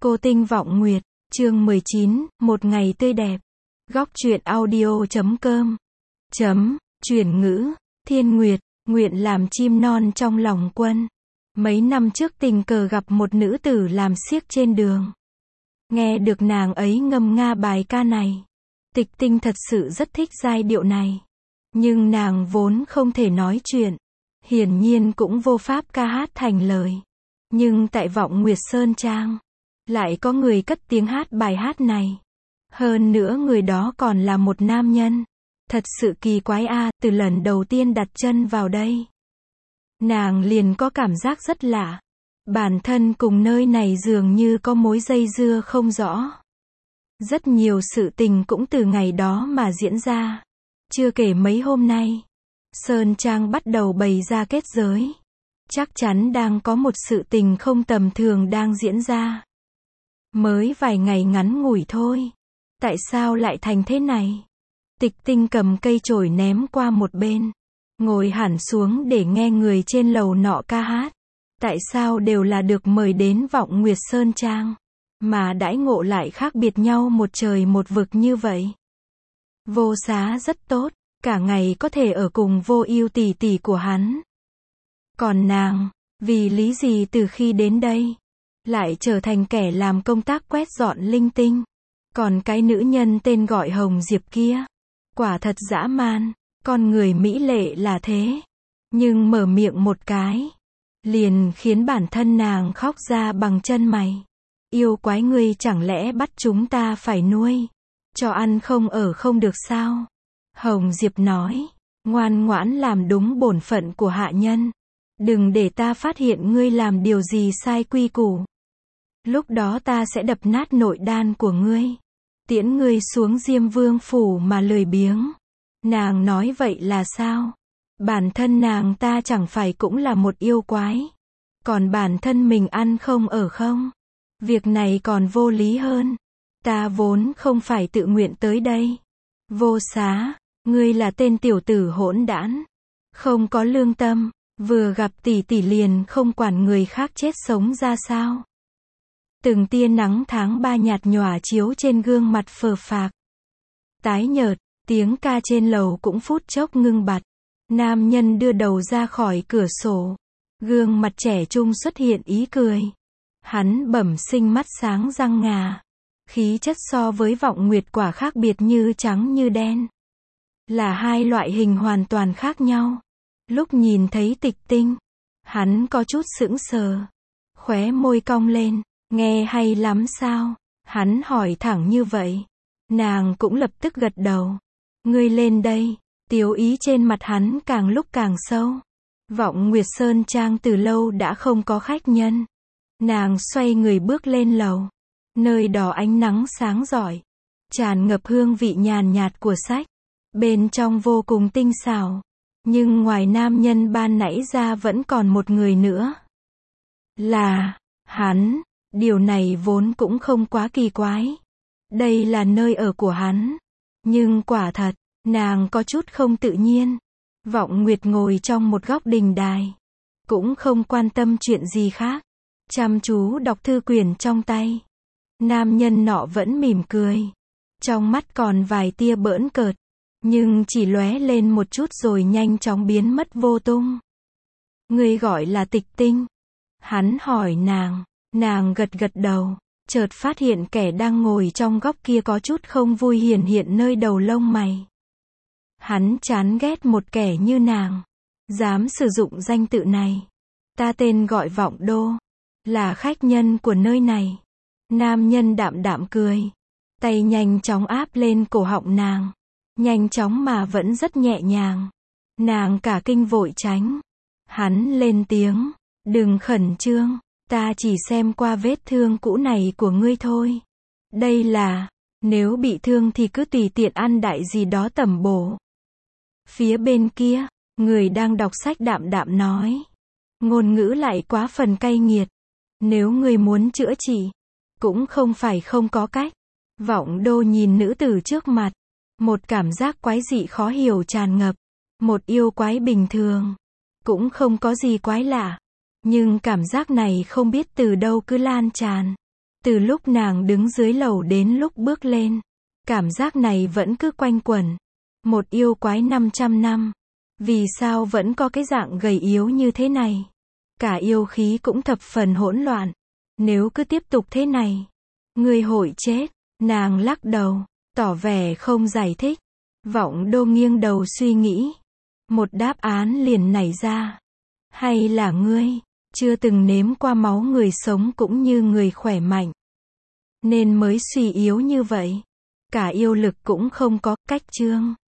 Cô Tinh Vọng Nguyệt, chương 19, một ngày tươi đẹp. Góc truyện audio.com. Chuyển ngữ, Thiên Nguyệt, nguyện làm chim non trong lòng quân. Mấy năm trước tình cờ gặp một nữ tử làm xiếc trên đường. Nghe được nàng ấy ngâm nga bài ca này. Tịch Tinh thật sự rất thích giai điệu này. Nhưng nàng vốn không thể nói chuyện. Hiển nhiên cũng vô pháp ca hát thành lời. Nhưng tại Vọng Nguyệt Sơn Trang, lại có người cất tiếng hát bài hát này. Hơn nữa người đó còn là một nam nhân. Thật sự kỳ quái a, từ lần đầu tiên đặt chân vào đây, nàng liền có cảm giác rất lạ. Bản thân cùng nơi này dường như có mối dây dưa không rõ. Rất nhiều sự tình cũng từ ngày đó mà diễn ra. Chưa kể mấy hôm nay, Sơn Trang bắt đầu bày ra kết giới. Chắc chắn đang có một sự tình không tầm thường đang diễn ra. Mới vài ngày ngắn ngủi thôi. Tại sao lại thành thế này? Tịch Tinh cầm cây chổi ném qua một bên. Ngồi hẳn xuống để nghe người trên lầu nọ ca hát. Tại sao đều là được mời đến Vọng Nguyệt Sơn Trang, mà đãi ngộ lại khác biệt nhau một trời một vực như vậy? Vô Xá rất tốt, cả ngày có thể ở cùng Vô Ưu tỷ tỷ của hắn. Còn nàng, vì lý gì từ khi đến đây, lại trở thành kẻ làm công tác quét dọn linh tinh? Còn cái nữ nhân tên gọi Hồng Diệp kia, quả thật dã man, con người mỹ lệ là thế. Nhưng mở miệng một cái, liền khiến bản thân nàng khóc ra bằng chân mày. Yêu quái ngươi chẳng lẽ bắt chúng ta phải nuôi, cho ăn không ở không được sao? Hồng Diệp nói, ngoan ngoãn làm đúng bổn phận của hạ nhân. Đừng để ta phát hiện ngươi làm điều gì sai quy củ. Lúc đó ta sẽ đập nát nội đan của ngươi, tiễn ngươi xuống Diêm Vương phủ mà lười biếng. Nàng nói vậy là sao? Bản thân nàng ta chẳng phải cũng là một yêu quái. Còn bản thân mình ăn không ở không? Việc này còn vô lý hơn. Ta vốn không phải tự nguyện tới đây. Vô Xá, ngươi là tên tiểu tử hỗn đản, không có lương tâm, vừa gặp tỷ tỷ liền không quản người khác chết sống ra sao? Từng tia nắng tháng 3 nhạt nhòa chiếu trên gương mặt phờ phạc, tái nhợt, tiếng ca trên lầu cũng phút chốc ngưng bặt. Nam nhân đưa đầu ra khỏi cửa sổ, gương mặt trẻ trung xuất hiện ý cười. Hắn bẩm sinh mắt sáng răng ngà, khí chất so với Vọng Nguyệt quả khác biệt như trắng như đen, là hai loại hình hoàn toàn khác nhau. Lúc nhìn thấy Tịch Tinh, hắn có chút sững sờ, khóe môi cong lên. Nghe hay lắm sao? Hắn hỏi thẳng như vậy. Nàng cũng lập tức gật đầu. Ngươi lên đây. Tiếu ý trên mặt hắn càng lúc càng sâu. Vọng Nguyệt Sơn Trang từ lâu đã không có khách nhân. Nàng xoay người bước lên lầu. Nơi đó ánh nắng sáng rọi, tràn ngập hương vị nhàn nhạt của sách. Bên trong vô cùng tinh xảo. Nhưng ngoài nam nhân ban nãy ra vẫn còn một người nữa. Là hắn. Điều này vốn cũng không quá kỳ quái. Đây là nơi ở của hắn. Nhưng quả thật, nàng có chút không tự nhiên. Vọng Nguyệt ngồi trong một góc đình đài, cũng không quan tâm chuyện gì khác, chăm chú đọc thư quyển trong tay. Nam nhân nọ vẫn mỉm cười, trong mắt còn vài tia bỡn cợt, nhưng chỉ lóe lên một chút rồi nhanh chóng biến mất vô tung. Ngươi gọi là Tịch Tinh? Hắn hỏi nàng. Nàng gật gật đầu, chợt phát hiện kẻ đang ngồi trong góc kia có chút không vui hiển hiện nơi đầu lông mày. Hắn chán ghét một kẻ như nàng, dám sử dụng danh tự này. Ta tên gọi Vọng Đô, là khách nhân của nơi này. Nam nhân đạm đạm cười, tay nhanh chóng áp lên cổ họng nàng, nhanh chóng mà vẫn rất nhẹ nhàng. Nàng cả kinh vội tránh. Hắn lên tiếng, đừng khẩn trương. Ta chỉ xem qua vết thương cũ này của ngươi thôi. Đây là, nếu bị thương thì cứ tùy tiện ăn đại gì đó tẩm bổ. Phía bên kia, người đang đọc sách đạm đạm nói. Ngôn ngữ lại quá phần cay nghiệt. Nếu ngươi muốn chữa trị, cũng không phải không có cách. Vọng Đô nhìn nữ tử trước mặt. Một cảm giác quái dị khó hiểu tràn ngập. Một yêu quái bình thường, cũng không có gì quái lạ. Nhưng cảm giác này không biết từ đâu cứ lan tràn. Từ lúc nàng đứng dưới lầu đến lúc bước lên, cảm giác này vẫn cứ quanh quẩn. Một yêu quái 500 năm. Vì sao vẫn có cái dạng gầy yếu như thế này? Cả yêu khí cũng thập phần hỗn loạn. Nếu cứ tiếp tục thế này, ngươi hội chết. Nàng lắc đầu, tỏ vẻ không giải thích. Vọng Đô nghiêng đầu suy nghĩ. Một đáp án liền nảy ra. Hay là ngươi chưa từng nếm qua máu người sống cũng như người khỏe mạnh, nên mới suy yếu như vậy. Cả yêu lực cũng không có cách trương.